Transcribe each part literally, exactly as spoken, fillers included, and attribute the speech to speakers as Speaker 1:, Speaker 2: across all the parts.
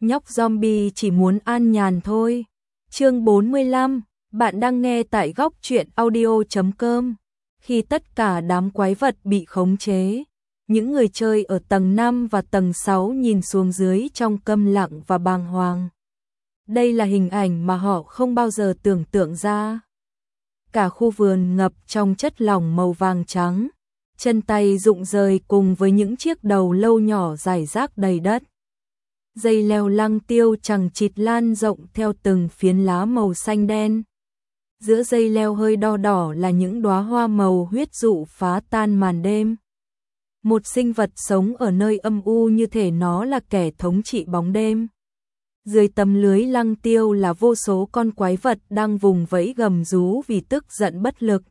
Speaker 1: nhóc zombie chỉ muốn an nhàn thôi. Chương bốn mươi lăm, bạn đang nghe tại góc truyện audio chấm com. Khi tất cả đám quái vật bị khống chế, những người chơi ở tầng năm và tầng sáu nhìn xuống dưới trong câm lặng và bàng hoàng. Đây là hình ảnh mà họ không bao giờ tưởng tượng ra. Cả khu vườn ngập trong chất lỏng màu vàng trắng, chân tay rụng rời cùng với những chiếc đầu lâu nhỏ rải rác đầy đất. Dây leo lăng tiêu chằng chịt lan rộng theo từng phiến lá màu xanh đen. Giữa dây leo hơi đo đỏ là những đóa hoa màu huyết dụ phá tan màn đêm. Một sinh vật sống ở nơi âm u như thể nó là kẻ thống trị bóng đêm. Dưới tấm lưới lăng tiêu là vô số con quái vật đang vùng vẫy gầm rú vì tức giận bất lực.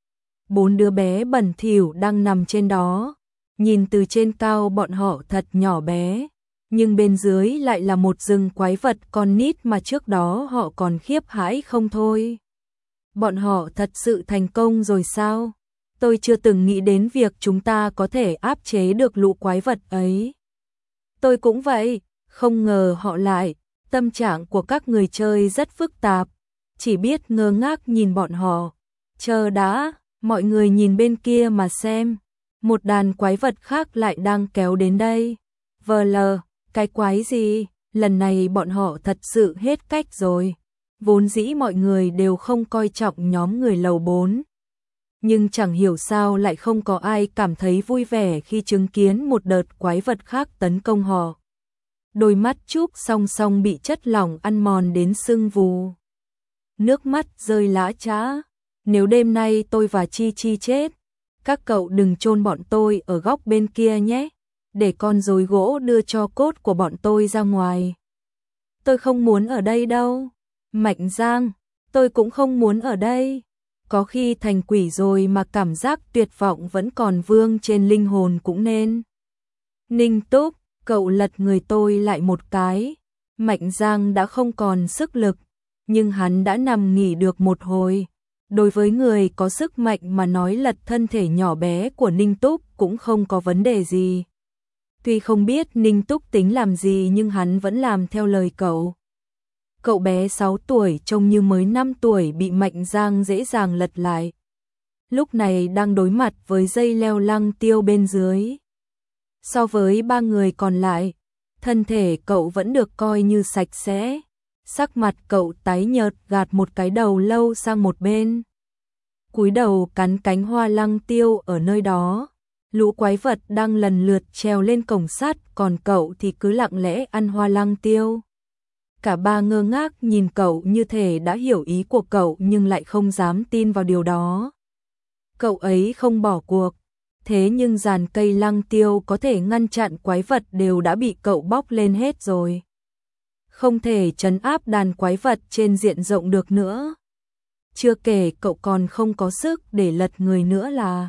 Speaker 1: Bốn đứa bé bẩn thỉu đang nằm trên đó. Nhìn từ trên cao bọn họ thật nhỏ bé, nhưng bên dưới lại là một rừng quái vật con nít mà trước đó họ còn khiếp hãi không thôi. Bọn họ thật sự thành công rồi sao? Tôi chưa từng nghĩ đến việc chúng ta có thể áp chế được lũ quái vật ấy. Tôi cũng vậy, không ngờ họ lại. Tâm trạng của các người chơi rất phức tạp, chỉ biết ngơ ngác nhìn bọn họ. Chờ đã, mọi người nhìn bên kia mà xem. Một đàn quái vật khác lại đang kéo đến đây. Vờ lờ, cái quái gì? Lần này bọn họ thật sự hết cách rồi. Vốn dĩ mọi người đều không coi trọng nhóm người lầu bốn. Nhưng chẳng hiểu sao lại không có ai cảm thấy vui vẻ khi chứng kiến một đợt quái vật khác tấn công họ. Đôi mắt Trúc song song bị chất lỏng ăn mòn đến sưng vù. Nước mắt rơi lã chã. Nếu đêm nay tôi và Chi Chi chết, các cậu đừng chôn bọn tôi ở góc bên kia nhé, để con rối gỗ đưa cho cốt của bọn tôi ra ngoài. Tôi không muốn ở đây đâu. Mạnh Giang, tôi cũng không muốn ở đây. Có khi thành quỷ rồi mà cảm giác tuyệt vọng vẫn còn vương trên linh hồn cũng nên. Ninh Túc, cậu lật người tôi lại một cái. Mạnh Giang đã không còn sức lực, nhưng hắn đã nằm nghỉ được một hồi. Đối với người có sức mạnh mà nói lật thân thể nhỏ bé của Ninh Túc cũng không có vấn đề gì. Tuy không biết Ninh Túc tính làm gì nhưng hắn vẫn làm theo lời cậu. Cậu bé sáu tuổi trông như mới năm tuổi bị Mạnh Giang dễ dàng lật lại. Lúc này đang đối mặt với dây leo lăng tiêu bên dưới. So với ba người còn lại, thân thể cậu vẫn được coi như sạch sẽ. Sắc mặt cậu tái nhợt gạt một cái đầu lâu sang một bên. Cúi đầu cắn cánh hoa lăng tiêu ở nơi đó. Lũ quái vật đang lần lượt trèo lên cổng sắt, còn cậu thì cứ lặng lẽ ăn hoa lăng tiêu. Cả ba ngơ ngác nhìn cậu như thể đã hiểu ý của cậu nhưng lại không dám tin vào điều đó. Cậu ấy không bỏ cuộc. Thế nhưng dàn cây lăng tiêu có thể ngăn chặn quái vật đều đã bị cậu bóc lên hết rồi. Không thể trấn áp đàn quái vật trên diện rộng được nữa. Chưa kể cậu còn không có sức để lật người nữa là.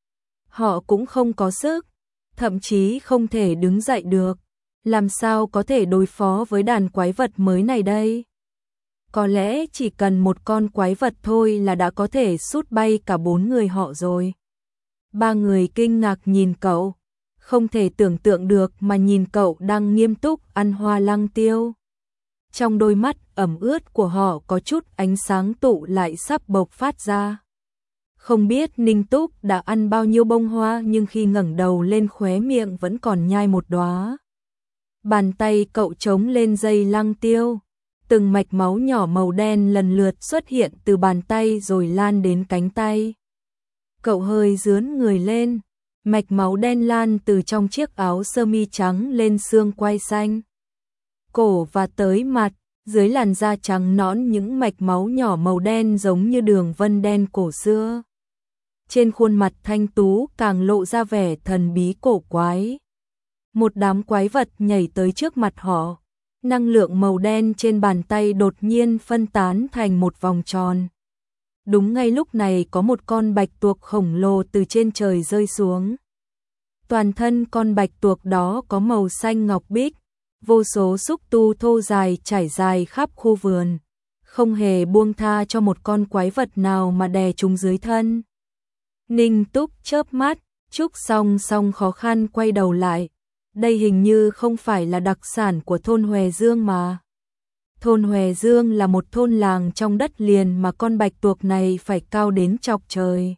Speaker 1: Họ cũng không có sức, thậm chí không thể đứng dậy được. Làm sao có thể đối phó với đàn quái vật mới này đây? Có lẽ chỉ cần một con quái vật thôi là đã có thể sút bay cả bốn người họ rồi. Ba người kinh ngạc nhìn cậu, không thể tưởng tượng được mà nhìn cậu đang nghiêm túc ăn hoa lăng tiêu. Trong đôi mắt ẩm ướt của họ có chút ánh sáng tụ lại sắp bộc phát ra. Không biết Ninh Túc đã ăn bao nhiêu bông hoa nhưng khi ngẩng đầu lên khóe miệng vẫn còn nhai một đóa. Bàn tay cậu chống lên dây lăng tiêu. Từng mạch máu nhỏ màu đen lần lượt xuất hiện từ bàn tay rồi lan đến cánh tay. Cậu hơi dướn người lên, mạch máu đen lan từ trong chiếc áo sơ mi trắng lên xương quai xanh, cổ và tới mặt, dưới làn da trắng nõn những mạch máu nhỏ màu đen giống như đường vân đen cổ xưa. Trên khuôn mặt thanh tú càng lộ ra vẻ thần bí cổ quái. Một đám quái vật nhảy tới trước mặt họ. Năng lượng màu đen trên bàn tay đột nhiên phân tán thành một vòng tròn. Đúng ngay lúc này có một con bạch tuộc khổng lồ từ trên trời rơi xuống. Toàn thân con bạch tuộc đó có màu xanh ngọc bích, vô số xúc tu thô dài trải dài khắp khu vườn, không hề buông tha cho một con quái vật nào mà đè chúng dưới thân. Ninh Túc chớp mắt, Trúc song song khó khăn quay đầu lại. đây hình như không phải là đặc sản của thôn Hòe Dương mà. Thôn Hòe Dương là một thôn làng trong đất liền mà con bạch tuộc này phải cao đến chọc trời.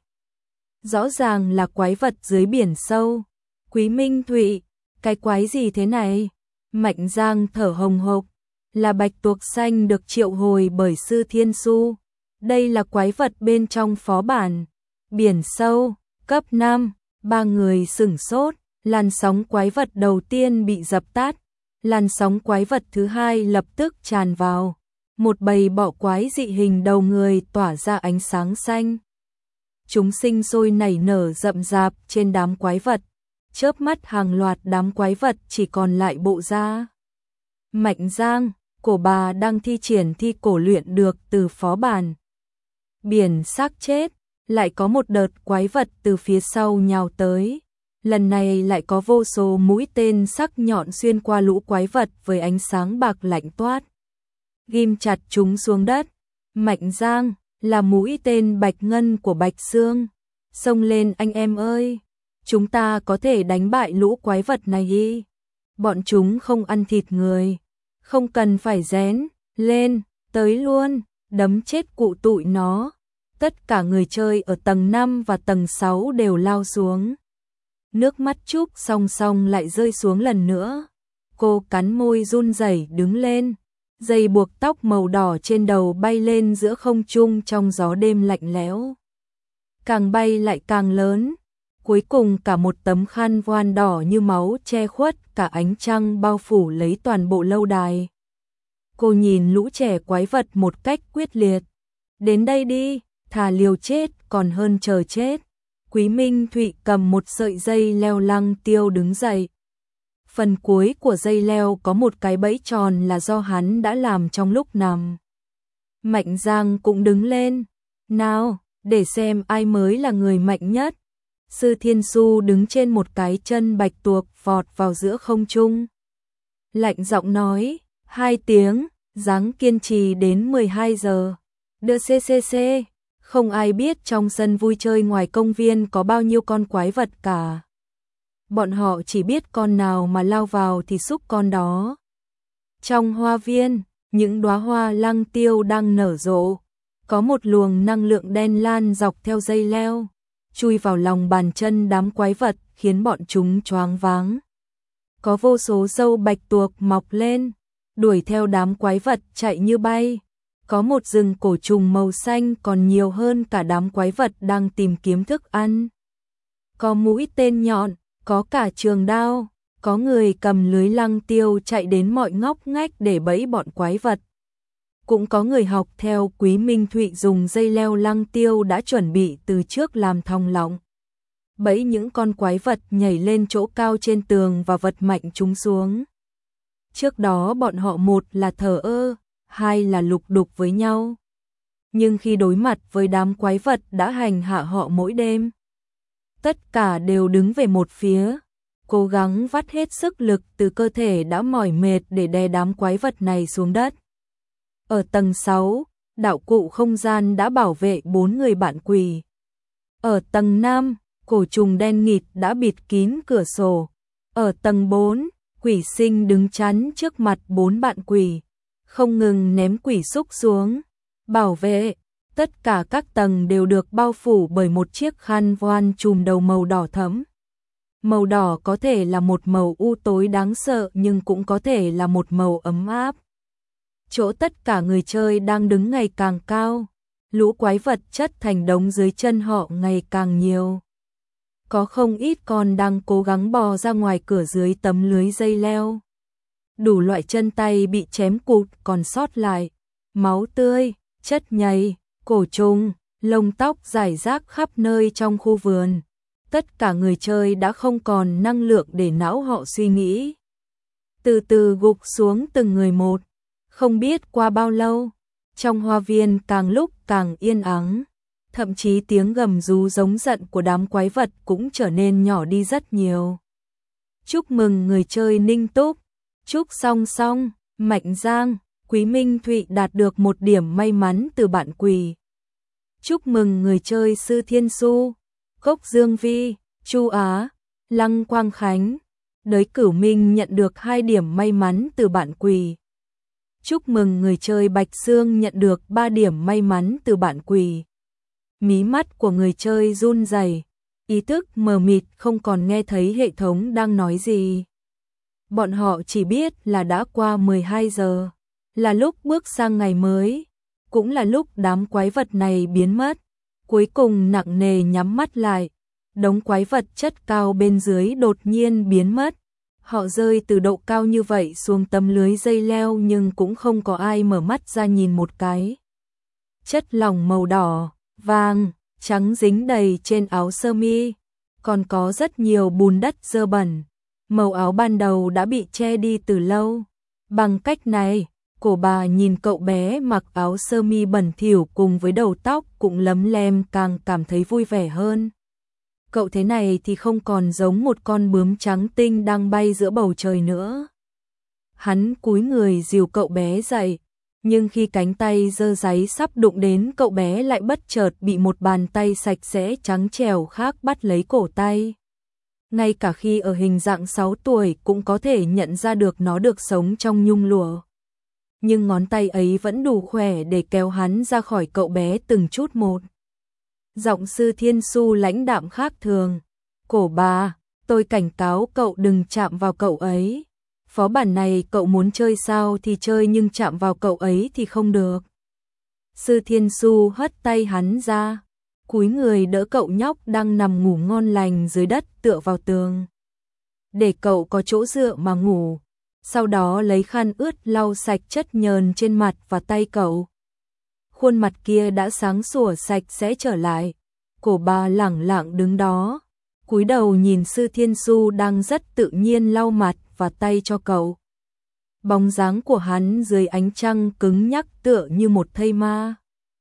Speaker 1: Rõ ràng là quái vật dưới biển sâu. Quý Minh Thụy, cái quái gì thế này? Mạnh Giang thở hồng hộc, là bạch tuộc xanh được triệu hồi bởi Sư Thiên Su. Đây là quái vật bên trong phó bản. Biển sâu, cấp năm, ba người sửng sốt, làn sóng quái vật đầu tiên bị dập tắt. Làn sóng quái vật thứ hai lập tức tràn vào. Một bầy bọ quái dị hình đầu người tỏa ra ánh sáng xanh. Chúng sinh sôi nảy nở rậm rạp trên đám quái vật. Chớp mắt hàng loạt đám quái vật chỉ còn lại bộ da. Mạnh Giang, cổ bà đang thi triển thi cổ luyện được từ phó bản. Biển xác chết, lại có một đợt quái vật từ phía sau nhào tới. Lần này lại có vô số mũi tên sắc nhọn xuyên qua lũ quái vật với ánh sáng bạc lạnh toát. Ghim chặt chúng xuống đất. Mạnh Giang, là mũi tên bạch ngân của Bạch Xương. Xông lên anh em ơi, chúng ta có thể đánh bại lũ quái vật này đi. Bọn chúng không ăn thịt người, không cần phải rén, lên, tới luôn, đấm chết cụ tụi nó. Tất cả người chơi ở tầng năm và tầng sáu đều lao xuống. Nước mắt Trúc song song lại rơi xuống lần nữa. Cô cắn môi run rẩy đứng lên. Dây buộc tóc màu đỏ trên đầu bay lên giữa không trung trong gió đêm lạnh lẽo. Càng bay lại càng lớn. Cuối cùng cả một tấm khăn voan đỏ như máu che khuất cả ánh trăng bao phủ lấy toàn bộ lâu đài. Cô nhìn lũ trẻ quái vật một cách quyết liệt. Đến đây đi, thà liều chết còn hơn chờ chết. Quý Minh Thụy cầm một sợi dây leo lăng tiêu đứng dậy. Phần cuối của dây leo có một cái bẫy tròn là do hắn đã làm trong lúc nằm. Mạnh Giang cũng đứng lên. Nào, để xem ai mới là người mạnh nhất. Sư Thiên Su đứng trên một cái chân bạch tuộc vọt vào giữa không trung. Lạnh giọng nói, hai tiếng, ráng kiên trì đến mười hai giờ. Đưa xê xê xê. Không ai biết trong sân vui chơi ngoài công viên có bao nhiêu con quái vật cả. Bọn họ chỉ biết con nào mà lao vào thì xúc con đó. Trong hoa viên, những đóa hoa lăng tiêu đang nở rộ. Có một luồng năng lượng đen lan dọc theo dây leo, chui vào lòng bàn chân đám quái vật khiến bọn chúng choáng váng. Có vô số dâu bạch tuộc mọc lên, đuổi theo đám quái vật chạy như bay. Có một rừng cổ trùng màu xanh còn nhiều hơn cả đám quái vật đang tìm kiếm thức ăn. Có mũi tên nhọn, có cả trường đao, có người cầm lưới lăng tiêu chạy đến mọi ngóc ngách để bẫy bọn quái vật. Cũng có người học theo Quý Minh Thụy dùng dây leo lăng tiêu đã chuẩn bị từ trước làm thòng lọng. Bẫy những con quái vật nhảy lên chỗ cao trên tường và vật mạnh chúng xuống. Trước đó bọn họ một là thờ ơ, hai là lục đục với nhau. Nhưng khi đối mặt với đám quái vật đã hành hạ họ mỗi đêm, tất cả đều đứng về một phía, cố gắng vắt hết sức lực từ cơ thể đã mỏi mệt để đè đám quái vật này xuống đất. Ở tầng sáu, đạo cụ không gian đã bảo vệ bốn người bạn quỷ. Ở tầng năm, cổ trùng đen nghịt đã bịt kín cửa sổ. Ở tầng bốn, quỷ sinh đứng chắn trước mặt bốn bạn quỷ, không ngừng ném quỷ xúc xuống. Bảo vệ, tất cả các tầng đều được bao phủ bởi một chiếc khăn voan trùm đầu màu đỏ thẫm. Màu đỏ có thể là một màu u tối đáng sợ nhưng cũng có thể là một màu ấm áp. Chỗ tất cả người chơi đang đứng ngày càng cao, lũ quái vật chất thành đống dưới chân họ ngày càng nhiều. Có không ít con đang cố gắng bò ra ngoài cửa dưới tấm lưới dây leo. Đủ loại chân tay bị chém cụt còn sót lại, máu tươi, chất nhầy, cổ trùng, lông tóc rải rác khắp nơi trong khu vườn. Tất cả người chơi đã không còn năng lượng để não họ suy nghĩ. Từ từ gục xuống từng người một. Không biết qua bao lâu, trong hoa viên càng lúc càng yên ắng. Thậm chí tiếng gầm rú giống giận của đám quái vật cũng trở nên nhỏ đi rất nhiều. Chúc mừng người chơi Ninh Túc. Chúc song song, Mạnh Giang, Quý Minh Thụy đạt được một điểm may mắn từ bạn quỷ. Chúc mừng người chơi Sư Thiên Su, Cốc Dương Vi, Chu Á, Lăng Quang Khánh, Đới Cửu Minh nhận được hai điểm may mắn từ bạn quỷ. Chúc mừng người chơi Bạch Sương nhận được ba điểm may mắn từ bạn quỷ. Mí mắt của người chơi run rẩy, ý thức mờ mịt không còn nghe thấy hệ thống đang nói gì. Bọn họ chỉ biết là đã qua mười hai giờ, là lúc bước sang ngày mới, cũng là lúc đám quái vật này biến mất. Cuối cùng nặng nề nhắm mắt lại, đống quái vật chất cao bên dưới đột nhiên biến mất. Họ rơi từ độ cao như vậy xuống tấm lưới dây leo nhưng cũng không có ai mở mắt ra nhìn một cái. Chất lỏng màu đỏ, vàng, trắng dính đầy trên áo sơ mi, còn có rất nhiều bùn đất dơ bẩn. Màu áo ban đầu đã bị che đi từ lâu. Bằng cách này, Cổ Bà nhìn cậu bé mặc áo sơ mi bẩn thỉu cùng với đầu tóc cũng lấm lem càng cảm thấy vui vẻ hơn. Cậu thế này thì không còn giống một con bướm trắng tinh đang bay giữa bầu trời nữa. Hắn cúi người dìu cậu bé dậy, nhưng khi cánh tay giơ giấy sắp đụng đến cậu bé lại bất chợt bị một bàn tay sạch sẽ trắng trẻo khác bắt lấy cổ tay. Ngay cả khi ở hình dạng sáu tuổi cũng có thể nhận ra được nó được sống trong nhung lụa. Nhưng ngón tay ấy vẫn đủ khỏe để kéo hắn ra khỏi cậu bé từng chút một. Giọng Sư Thiên Su lãnh đạm khác thường. Cổ Bà, tôi cảnh cáo cậu đừng chạm vào cậu ấy. Phó bản này cậu muốn chơi sao thì chơi nhưng chạm vào cậu ấy thì không được. Sư Thiên Su hất tay hắn ra, cúi người đỡ cậu nhóc đang nằm ngủ ngon lành dưới đất tựa vào tường. Để cậu có chỗ dựa mà ngủ. Sau đó lấy khăn ướt lau sạch chất nhờn trên mặt và tay cậu. Khuôn mặt kia đã sáng sủa sạch sẽ trở lại. Cổ Bà lẳng lặng đứng đó, cúi đầu nhìn Sư Thiên Su đang rất tự nhiên lau mặt và tay cho cậu. Bóng dáng của hắn dưới ánh trăng cứng nhắc tựa như một thây ma.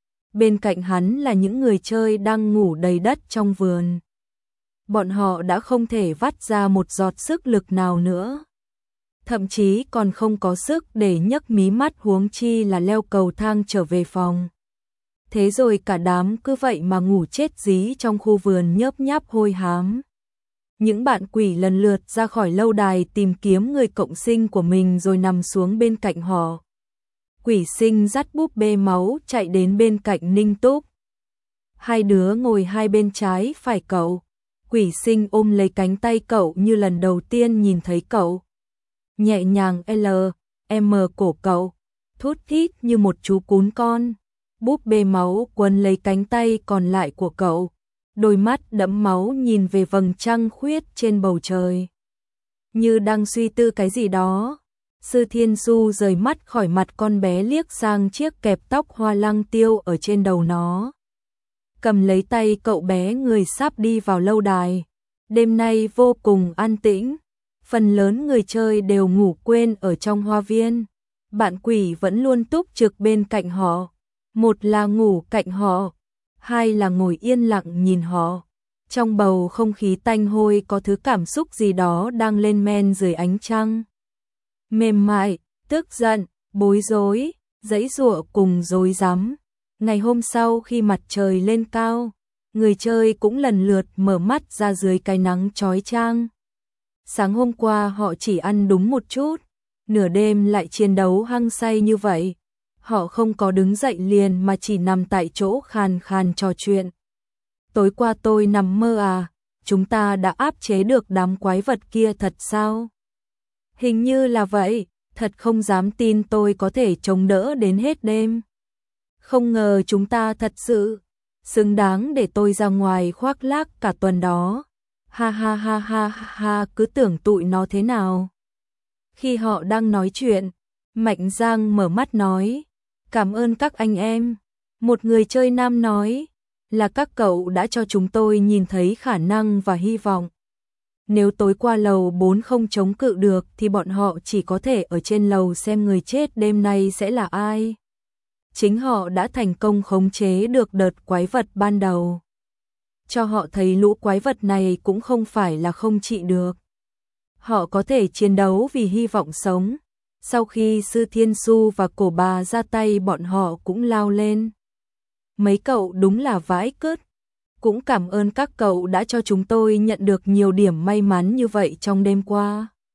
Speaker 1: Bên cạnh hắn là những người chơi đang ngủ đầy đất trong vườn. Bọn họ đã không thể vắt ra một giọt sức lực nào nữa. Thậm chí còn không có sức để nhấc mí mắt huống chi là leo cầu thang trở về phòng. Thế rồi cả đám cứ vậy mà ngủ chết dí trong khu vườn nhớp nháp hôi hám. Những bạn quỷ lần lượt ra khỏi lâu đài tìm kiếm người cộng sinh của mình rồi nằm xuống bên cạnh họ. Quỷ Sinh dắt búp bê máu chạy đến bên cạnh Ninh Túc. Hai đứa ngồi hai bên trái phải cậu. Quỷ Sinh ôm lấy cánh tay cậu như lần đầu tiên nhìn thấy cậu. Nhẹ nhàng L, M cổ cậu, thút thít như một chú cún con. Búp bê máu quấn lấy cánh tay còn lại của cậu. Đôi mắt đẫm máu nhìn về vầng trăng khuyết trên bầu trời. Như đang suy tư cái gì đó. Sư Thiên Su rời mắt khỏi mặt con bé liếc sang chiếc kẹp tóc hoa lăng tiêu ở trên đầu nó. Cầm lấy tay cậu bé người sắp đi vào lâu đài. Đêm nay vô cùng an tĩnh. Phần lớn người chơi đều ngủ quên ở trong hoa viên. Bạn quỷ vẫn luôn túc trực bên cạnh họ. Một là ngủ cạnh họ, hai là ngồi yên lặng nhìn họ. Trong bầu không khí tanh hôi có thứ cảm xúc gì đó đang lên men dưới ánh trăng. Mềm mại, tức giận, bối rối, giãy giụa cùng rối rắm. Ngày hôm sau khi mặt trời lên cao, người chơi cũng lần lượt mở mắt ra dưới cái nắng chói chang. Sáng hôm qua họ chỉ ăn đúng một chút, nửa đêm lại chiến đấu hăng say như vậy. Họ không có đứng dậy liền mà chỉ nằm tại chỗ khàn khàn trò chuyện. Tối qua tôi nằm mơ à, chúng ta đã áp chế được đám quái vật kia thật sao? Hình như là vậy, thật không dám tin tôi có thể chống đỡ đến hết đêm. Không ngờ chúng ta thật sự xứng đáng để tôi ra ngoài khoác lác cả tuần đó. Ha ha ha ha ha, cứ tưởng tụi nó thế nào. Khi họ đang nói chuyện, Mạnh Giang mở mắt nói, cảm ơn các anh em. Một người chơi nam nói, là các cậu đã cho chúng tôi nhìn thấy khả năng và hy vọng. Nếu tối qua lầu bốn không chống cự được thì bọn họ chỉ có thể ở trên lầu xem người chết đêm nay sẽ là ai. Chính họ đã thành công khống chế được đợt quái vật ban đầu. Cho họ thấy lũ quái vật này cũng không phải là không trị được. Họ có thể chiến đấu vì hy vọng sống. Sau khi Sư Thiên Su và Cổ Bà ra tay bọn họ cũng lao lên. Mấy cậu đúng là vãi cứt. Cũng cảm ơn các cậu đã cho chúng tôi nhận được nhiều điểm may mắn như vậy trong đêm qua.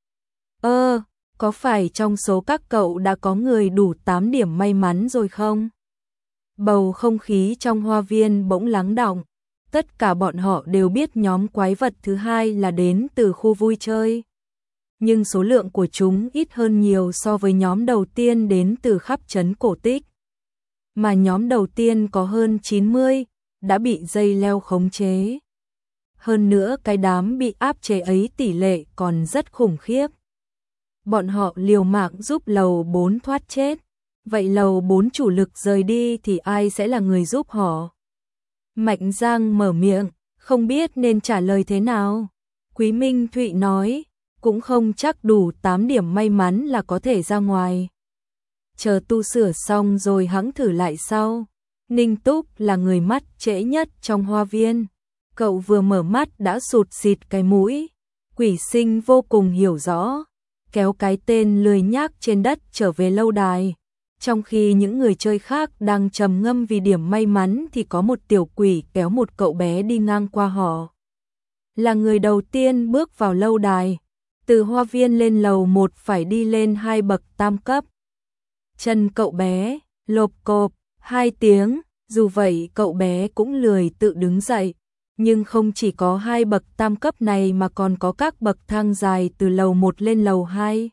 Speaker 1: Ơ, có phải trong số các cậu đã có người đủ tám điểm may mắn rồi không? Bầu không khí trong hoa viên bỗng lắng đọng. Tất cả bọn họ đều biết nhóm quái vật thứ hai là đến từ khu vui chơi. Nhưng số lượng của chúng ít hơn nhiều so với nhóm đầu tiên đến từ khắp trấn cổ tích. Mà nhóm đầu tiên có hơn chín mươi, đã bị dây leo khống chế. Hơn nữa cái đám bị áp chế ấy tỷ lệ còn rất khủng khiếp. Bọn họ liều mạng giúp lầu bốn thoát chết. Vậy lầu bốn chủ lực rời đi thì ai sẽ là người giúp họ? Mạnh Giang mở miệng, không biết nên trả lời thế nào. Quý Minh Thụy nói, cũng không chắc đủ tám điểm may mắn là có thể ra ngoài. Chờ tu sửa xong rồi hẵng thử lại sau. Ninh Túc là người mắt trễ nhất trong hoa viên. Cậu vừa mở mắt đã sụt xịt cái mũi. Quỷ Sinh vô cùng hiểu rõ, kéo cái tên lười nhác trên đất trở về lâu đài. Trong khi những người chơi khác đang trầm ngâm vì điểm may mắn thì có một tiểu quỷ kéo một cậu bé đi ngang qua họ. Là người đầu tiên bước vào lâu đài. Từ hoa viên lên lầu một phải đi lên hai bậc tam cấp. Chân cậu bé, lộp cộp, hai tiếng, dù vậy cậu bé cũng lười tự đứng dậy. Nhưng không chỉ có hai bậc tam cấp này mà còn có các bậc thang dài từ lầu một lên lầu hai.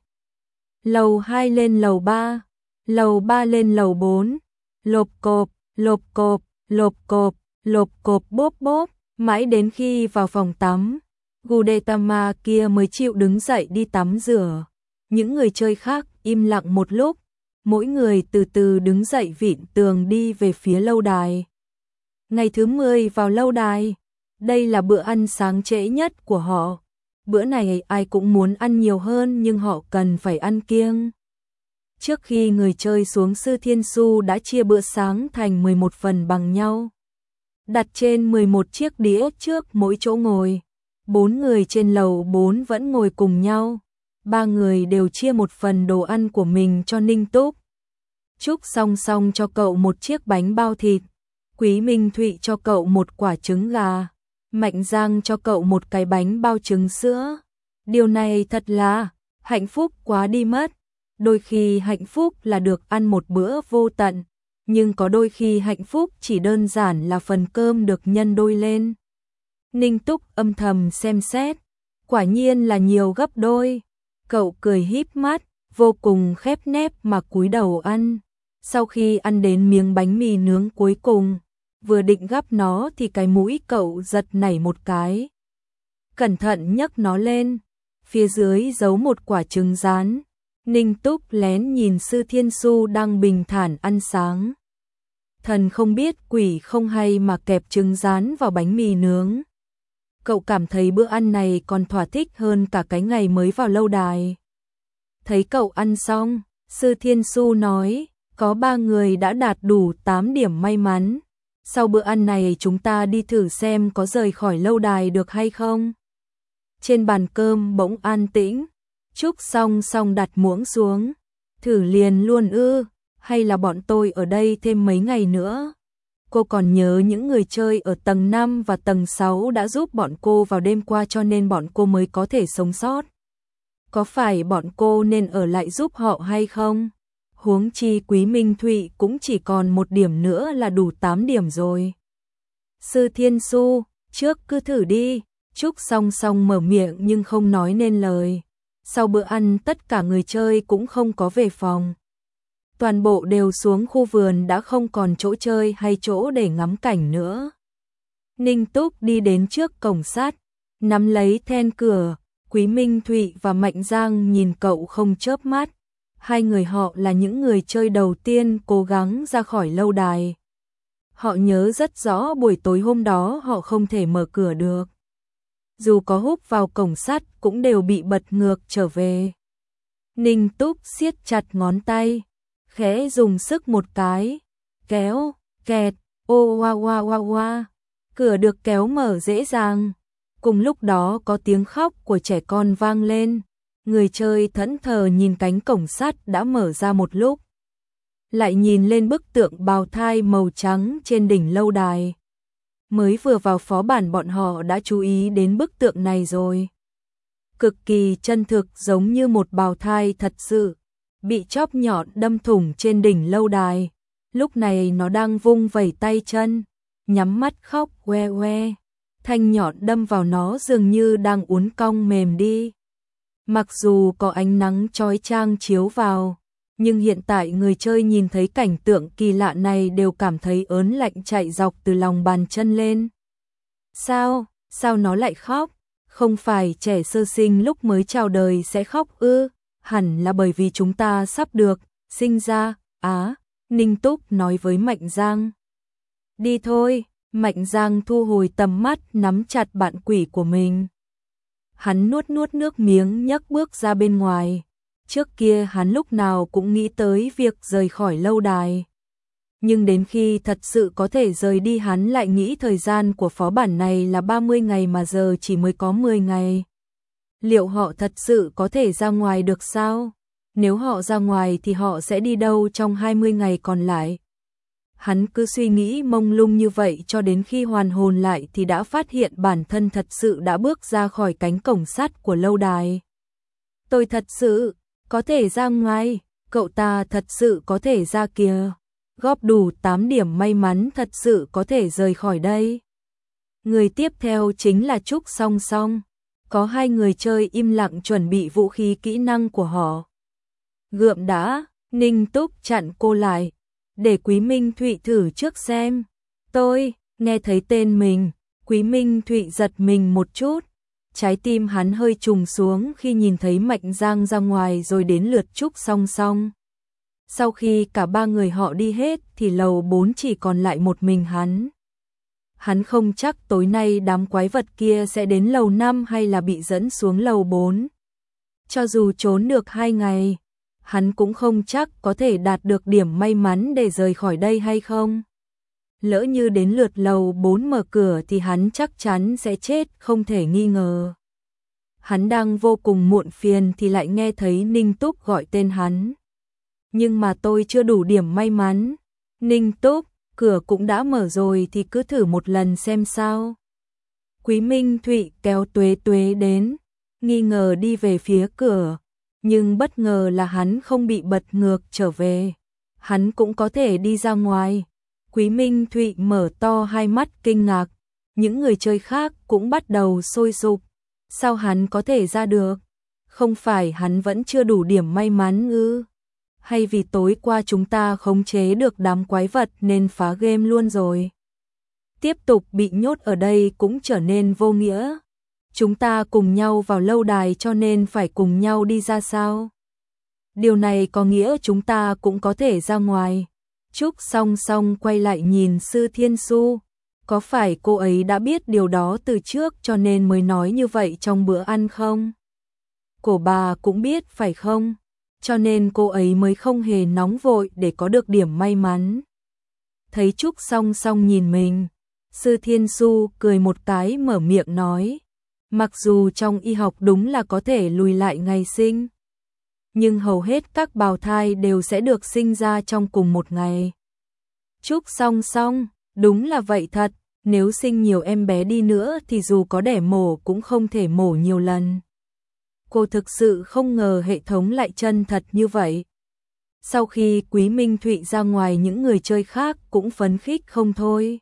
Speaker 1: Lầu hai lên lầu ba, lầu ba lên lầu bốn, lộp cộp, lộp cộp, lộp cộp, lộp cộp bốp bốp, mãi đến khi vào phòng tắm. Gudetama kia mới chịu đứng dậy đi tắm rửa. Những người chơi khác im lặng một lúc, mỗi người từ từ đứng dậy vịn tường đi về phía lâu đài. Ngày thứ mười vào lâu đài, đây là bữa ăn sáng trễ nhất của họ. Bữa này ai cũng muốn ăn nhiều hơn nhưng họ cần phải ăn kiêng. Trước khi người chơi xuống, Sư Thiên Su đã chia bữa sáng thành mười một phần bằng nhau, đặt trên mười một chiếc đĩa trước mỗi chỗ ngồi. Bốn người trên lầu bốn vẫn ngồi cùng nhau. Ba người đều chia một phần đồ ăn của mình cho Ninh Túc. Trúc song song cho cậu một chiếc bánh bao thịt. Quý Minh Thụy cho cậu một quả trứng gà. Mạnh Giang cho cậu một cái bánh bao trứng sữa. Điều này thật là hạnh phúc quá đi mất. Đôi khi hạnh phúc là được ăn một bữa vô tận, nhưng có đôi khi hạnh phúc chỉ đơn giản là phần cơm được nhân đôi lên. Ninh Túc âm thầm xem xét, quả nhiên là nhiều gấp đôi. Cậu cười híp mắt, vô cùng khép nép mà cúi đầu ăn. Sau khi ăn đến miếng bánh mì nướng cuối cùng, vừa định gắp nó thì cái mũi cậu giật nảy một cái. Cẩn thận nhấc nó lên, phía dưới giấu một quả trứng rán. Ninh Túc lén nhìn Sư Thiên Su đang bình thản ăn sáng. Thần không biết quỷ không hay mà kẹp trứng rán vào bánh mì nướng. Cậu cảm thấy bữa ăn này còn thỏa thích hơn cả cái ngày mới vào lâu đài. Thấy cậu ăn xong, Sư Thiên Su nói, có ba người đã đạt đủ tám điểm may mắn. Sau bữa ăn này chúng ta đi thử xem có rời khỏi lâu đài được hay không. Trên bàn cơm bỗng an tĩnh. Trúc song song đặt muỗng xuống. Thử liền luôn ư, hay là bọn tôi ở đây thêm mấy ngày nữa? Cô còn nhớ những người chơi ở tầng năm và tầng sáu đã giúp bọn cô vào đêm qua cho nên bọn cô mới có thể sống sót. Có phải bọn cô nên ở lại giúp họ hay không? Huống chi Quý Minh Thụy cũng chỉ còn một điểm nữa là đủ tám điểm rồi. Sư Thiên Su, trước cứ thử đi. Trúc song song mở miệng nhưng không nói nên lời. Sau bữa ăn tất cả người chơi cũng không có về phòng. Toàn bộ đều xuống khu vườn, đã không còn chỗ chơi hay chỗ để ngắm cảnh nữa. Ninh Túc đi đến trước cổng sắt, nắm lấy then cửa. Quý Minh Thụy và Mạnh Giang nhìn cậu không chớp mắt. Hai người họ là những người chơi đầu tiên cố gắng ra khỏi lâu đài. Họ nhớ rất rõ buổi tối hôm đó họ không thể mở cửa được. Dù có húc vào cổng sắt cũng đều bị bật ngược trở về. Ninh Túc siết chặt ngón tay, khẽ dùng sức một cái, kéo, kẹt, ô oa oa oa oa. Cửa được kéo mở dễ dàng. Cùng lúc đó có tiếng khóc của trẻ con vang lên. Người chơi thẫn thờ nhìn cánh cổng sắt đã mở ra một lúc. Lại nhìn lên bức tượng bào thai màu trắng trên đỉnh lâu đài. Mới vừa vào phó bản bọn họ đã chú ý đến bức tượng này rồi. cực kỳ chân thực giống như một bào thai thật sự, bị chóp nhọn đâm thủng trên đỉnh lâu đài. Lúc này nó đang vung vẩy tay chân, nhắm mắt khóc oe oe, thanh nhọn đâm vào nó dường như đang uốn cong mềm đi. Mặc dù có ánh nắng chói chang chiếu vào, nhưng hiện tại người chơi nhìn thấy cảnh tượng kỳ lạ này đều cảm thấy ớn lạnh chạy dọc từ lòng bàn chân lên. Sao, sao nó lại khóc? Không phải trẻ sơ sinh lúc mới chào đời sẽ khóc ư? Hẳn là bởi vì chúng ta sắp được sinh ra. Á, Ninh Túc nói với Mạnh Giang. Đi thôi. Mạnh Giang thu hồi tầm mắt, nắm chặt bạn quỷ của mình. Hắn nuốt nuốt nước miếng nhấc bước ra bên ngoài. Trước kia hắn lúc nào cũng nghĩ tới việc rời khỏi lâu đài. Nhưng đến khi thật sự có thể rời đi hắn lại nghĩ thời gian của phó bản này là ba mươi ngày mà giờ chỉ mới có mười ngày. Liệu họ thật sự có thể ra ngoài được sao? Nếu họ ra ngoài thì họ sẽ đi đâu trong hai mươi ngày còn lại? Hắn cứ suy nghĩ mông lung như vậy cho đến khi hoàn hồn lại thì đã phát hiện bản thân thật sự đã bước ra khỏi cánh cổng sắt của lâu đài. Tôi thật sự có thể ra ngoài, cậu ta thật sự có thể ra kìa. Góp đủ tám điểm may mắn thật sự có thể rời khỏi đây. Người tiếp theo chính là Trúc Song Song. Có hai người chơi im lặng chuẩn bị vũ khí kỹ năng của họ. Gượm đã, Ninh Túc chặn cô lại. Để Quý Minh Thụy thử trước xem. Tôi, nghe thấy tên mình, Quý Minh Thụy giật mình một chút. Trái tim hắn hơi trùng xuống khi nhìn thấy Mạnh Giang ra ngoài rồi đến lượt Trúc Song Song. Sau khi cả ba người họ đi hết thì lầu bốn chỉ còn lại một mình hắn. Hắn không chắc tối nay đám quái vật kia sẽ đến lầu năm hay là bị dẫn xuống lầu bốn. Cho dù trốn được hai ngày, hắn cũng không chắc có thể đạt được điểm may mắn để rời khỏi đây hay không. Lỡ như đến lượt lầu bốn mở cửa thì hắn chắc chắn sẽ chết không thể nghi ngờ. Hắn đang vô cùng muộn phiền thì lại nghe thấy Ninh Túc gọi tên hắn. Nhưng mà tôi chưa đủ điểm may mắn. Ninh Túc, cửa cũng đã mở rồi thì cứ thử một lần xem sao. Quý Minh Thụy kéo Tuế Tuế đến, nghi ngờ đi về phía cửa. Nhưng bất ngờ là hắn không bị bật ngược trở về. Hắn cũng có thể đi ra ngoài. Quý Minh Thụy mở to hai mắt kinh ngạc. Những người chơi khác cũng bắt đầu sôi sục. Sao hắn có thể ra được? Không phải hắn vẫn chưa đủ điểm may mắn ư? Hay vì tối qua chúng ta khống chế được đám quái vật nên phá game luôn rồi? Tiếp tục bị nhốt ở đây cũng trở nên vô nghĩa. Chúng ta cùng nhau vào lâu đài cho nên phải cùng nhau đi ra sao? Điều này có nghĩa chúng ta cũng có thể ra ngoài. Trúc Song Song quay lại nhìn Sư Thiên Su. Có phải cô ấy đã biết điều đó từ trước cho nên mới nói như vậy trong bữa ăn không? Cổ bà cũng biết phải không? Cho nên cô ấy mới không hề nóng vội để có được điểm may mắn. Thấy Trúc Song Song nhìn mình, Sư Thiên Su cười một cái mở miệng nói. Mặc dù trong y học đúng là có thể lùi lại ngày sinh, nhưng hầu hết các bào thai đều sẽ được sinh ra trong cùng một ngày. Trúc Song Song, đúng là vậy thật, nếu sinh nhiều em bé đi nữa thì dù có đẻ mổ cũng không thể mổ nhiều lần. Cô thực sự không ngờ hệ thống lại chân thật như vậy. Sau khi Quý Minh Thụy ra ngoài những người chơi khác cũng phấn khích không thôi.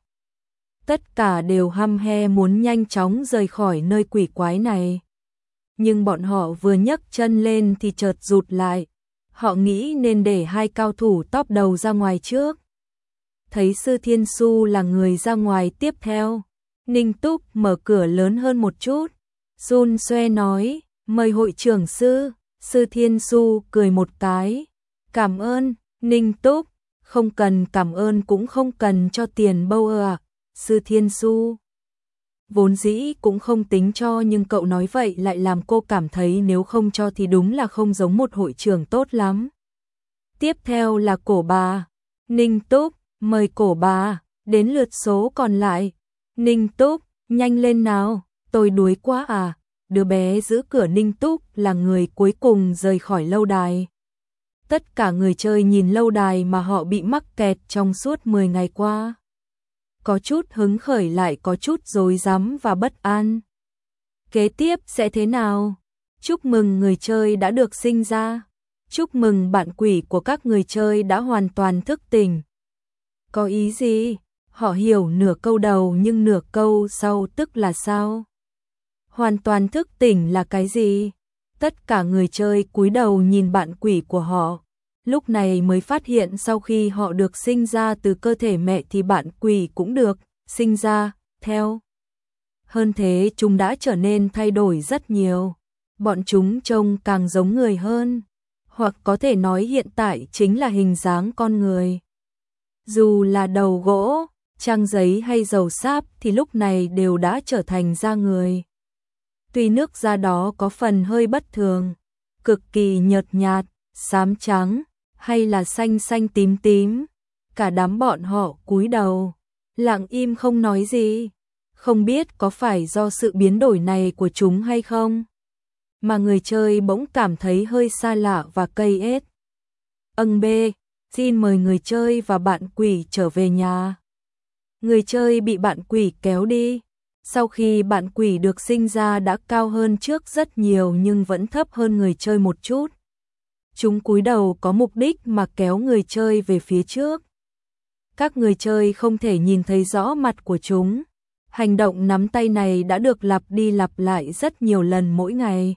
Speaker 1: Tất cả đều hăm he muốn nhanh chóng rời khỏi nơi quỷ quái này. Nhưng bọn họ vừa nhấc chân lên thì chợt rụt lại. Họ nghĩ nên để hai cao thủ top đầu ra ngoài trước. Thấy Sư Thiên Su là người ra ngoài tiếp theo, Ninh Túc mở cửa lớn hơn một chút. Jun Xoe nói, mời hội trưởng sư. Sư Thiên Su cười một cái. Cảm ơn, Ninh Túc. Không cần cảm ơn cũng không cần cho tiền bâu à. Sư Thiên Su vốn dĩ cũng không tính cho nhưng cậu nói vậy lại làm cô cảm thấy nếu không cho thì đúng là không giống một hội trưởng tốt lắm. Tiếp theo là cổ bà. Ninh Túc, mời cổ bà, đến lượt số còn lại. Ninh Túc, nhanh lên nào, tôi đuối quá à. Đứa bé giữ cửa Ninh Túc là người cuối cùng rời khỏi lâu đài. Tất cả người chơi nhìn lâu đài mà họ bị mắc kẹt trong suốt mười ngày qua. Có chút hứng khởi lại có chút rối rắm và bất an. Kế tiếp sẽ thế nào? Chúc mừng người chơi đã được sinh ra. Chúc mừng bạn quỷ của các người chơi đã hoàn toàn thức tỉnh. Có ý gì? Họ hiểu nửa câu đầu nhưng nửa câu sau tức là sao? Hoàn toàn thức tỉnh là cái gì? Tất cả người chơi cúi đầu nhìn bạn quỷ của họ. Lúc này mới phát hiện sau khi họ được sinh ra từ cơ thể mẹ thì bạn quỷ cũng được sinh ra theo. Hơn thế chúng đã trở nên thay đổi rất nhiều. Bọn chúng trông càng giống người hơn. Hoặc có thể nói hiện tại chính là hình dáng con người. Dù là đầu gỗ, trang giấy hay dầu sáp thì lúc này đều đã trở thành da người. Tuy nước da đó có phần hơi bất thường, cực kỳ nhợt nhạt, xám trắng, hay là xanh xanh tím tím, cả đám bọn họ cúi đầu, lặng im không nói gì. Không biết có phải do sự biến đổi này của chúng hay không, mà người chơi bỗng cảm thấy hơi xa lạ và cây ết. Âng bê, xin mời người chơi và bạn quỷ trở về nhà. Người chơi bị bạn quỷ kéo đi. Sau khi bạn quỷ được sinh ra đã cao hơn trước rất nhiều nhưng vẫn thấp hơn người chơi một chút. Chúng cúi đầu có mục đích mà kéo người chơi về phía trước. Các người chơi không thể nhìn thấy rõ mặt của chúng. Hành động nắm tay này đã được lặp đi lặp lại rất nhiều lần mỗi ngày.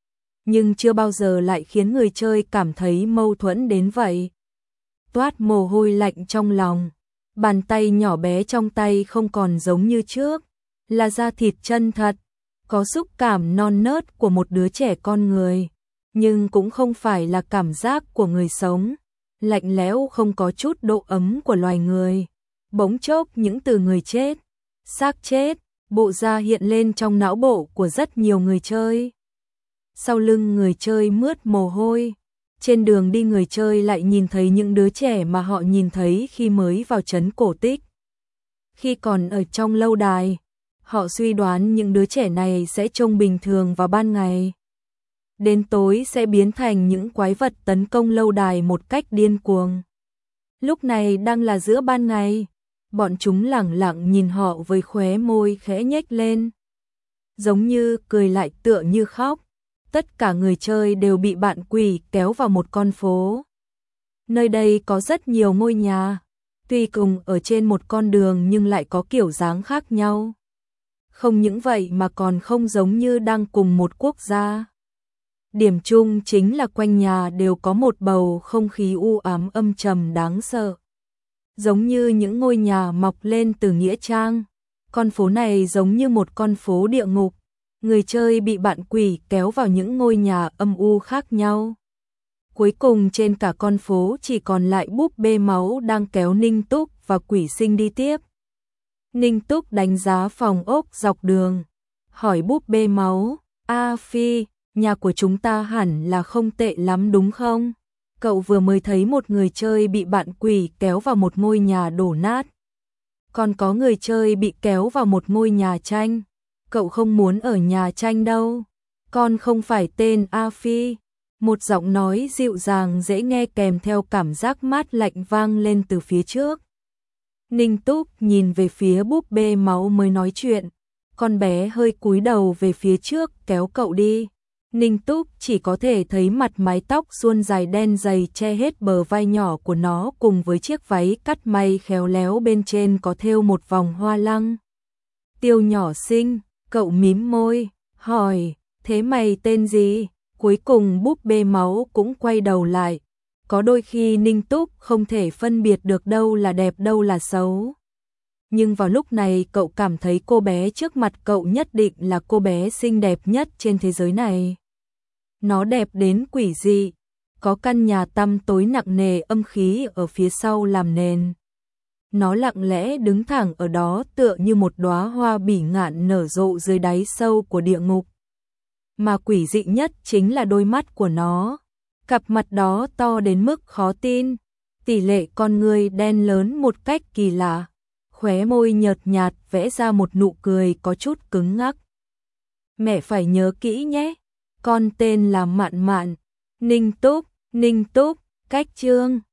Speaker 1: Nhưng chưa bao giờ lại khiến người chơi cảm thấy mâu thuẫn đến vậy. Toát mồ hôi lạnh trong lòng. Bàn tay nhỏ bé trong tay không còn giống như trước. Là da thịt chân thật. Có xúc cảm non nớt của một đứa trẻ con người. Nhưng cũng không phải là cảm giác của người sống. Lạnh lẽo không có chút độ ấm của loài người. Bỗng chốc những từ người chết, xác chết, bộ da hiện lên trong não bộ của rất nhiều người chơi. Sau lưng người chơi mướt mồ hôi. Trên đường đi người chơi lại nhìn thấy những đứa trẻ mà họ nhìn thấy khi mới vào trấn cổ tích. Khi còn ở trong lâu đài, họ suy đoán những đứa trẻ này sẽ trông bình thường vào ban ngày. Đến tối sẽ biến thành những quái vật tấn công lâu đài một cách điên cuồng. Lúc này đang là giữa ban ngày, bọn chúng lẳng lặng nhìn họ với khóe môi khẽ nhếch lên. Giống như cười lại tựa như khóc. Tất cả người chơi đều bị bạn quỷ kéo vào một con phố. Nơi đây có rất nhiều ngôi nhà, tuy cùng ở trên một con đường nhưng lại có kiểu dáng khác nhau. Không những vậy mà còn không giống như đang cùng một quốc gia. Điểm chung chính là quanh nhà đều có một bầu không khí u ám âm trầm đáng sợ. Giống như những ngôi nhà mọc lên từ nghĩa trang. Con phố này giống như một con phố địa ngục. Người chơi bị bạn quỷ kéo vào những ngôi nhà âm u khác nhau. Cuối cùng trên cả con phố chỉ còn lại búp bê máu đang kéo Ninh Túc và quỷ sinh đi tiếp. Ninh Túc đánh giá phòng ốc dọc đường. Hỏi búp bê máu, A Phi, nhà của chúng ta hẳn là không tệ lắm đúng không? Cậu vừa mới thấy một người chơi bị bạn quỷ kéo vào một ngôi nhà đổ nát. Còn có người chơi bị kéo vào một ngôi nhà tranh. Cậu không muốn ở nhà tranh đâu. Con không phải tên A Phi. Một giọng nói dịu dàng dễ nghe kèm theo cảm giác mát lạnh vang lên từ phía trước. Ninh Túc nhìn về phía búp bê máu mới nói chuyện. Con bé hơi cúi đầu về phía trước kéo cậu đi. Ninh Túc chỉ có thể thấy mặt mái tóc suôn dài đen dày che hết bờ vai nhỏ của nó cùng với chiếc váy cắt may khéo léo bên trên có thêu một vòng hoa lăng. Tiêu nhỏ xinh, cậu mím môi, hỏi, thế mày tên gì? Cuối cùng búp bê máu cũng quay đầu lại. Có đôi khi Ninh Túc không thể phân biệt được đâu là đẹp đâu là xấu. Nhưng vào lúc này cậu cảm thấy cô bé trước mặt cậu nhất định là cô bé xinh đẹp nhất trên thế giới này. Nó đẹp đến quỷ dị, có căn nhà tăm tối nặng nề âm khí ở phía sau làm nền. Nó lặng lẽ đứng thẳng ở đó tựa như một đóa hoa bỉ ngạn nở rộ dưới đáy sâu của địa ngục. Mà quỷ dị nhất chính là đôi mắt của nó. Cặp mặt đó to đến mức khó tin, tỷ lệ con người đen lớn một cách kỳ lạ. Khóe môi nhợt nhạt vẽ ra một nụ cười có chút cứng ngắc. Mẹ phải nhớ kỹ nhé. Con tên là Mạn Mạn. Ninh Túc, Ninh Túc, cách chương.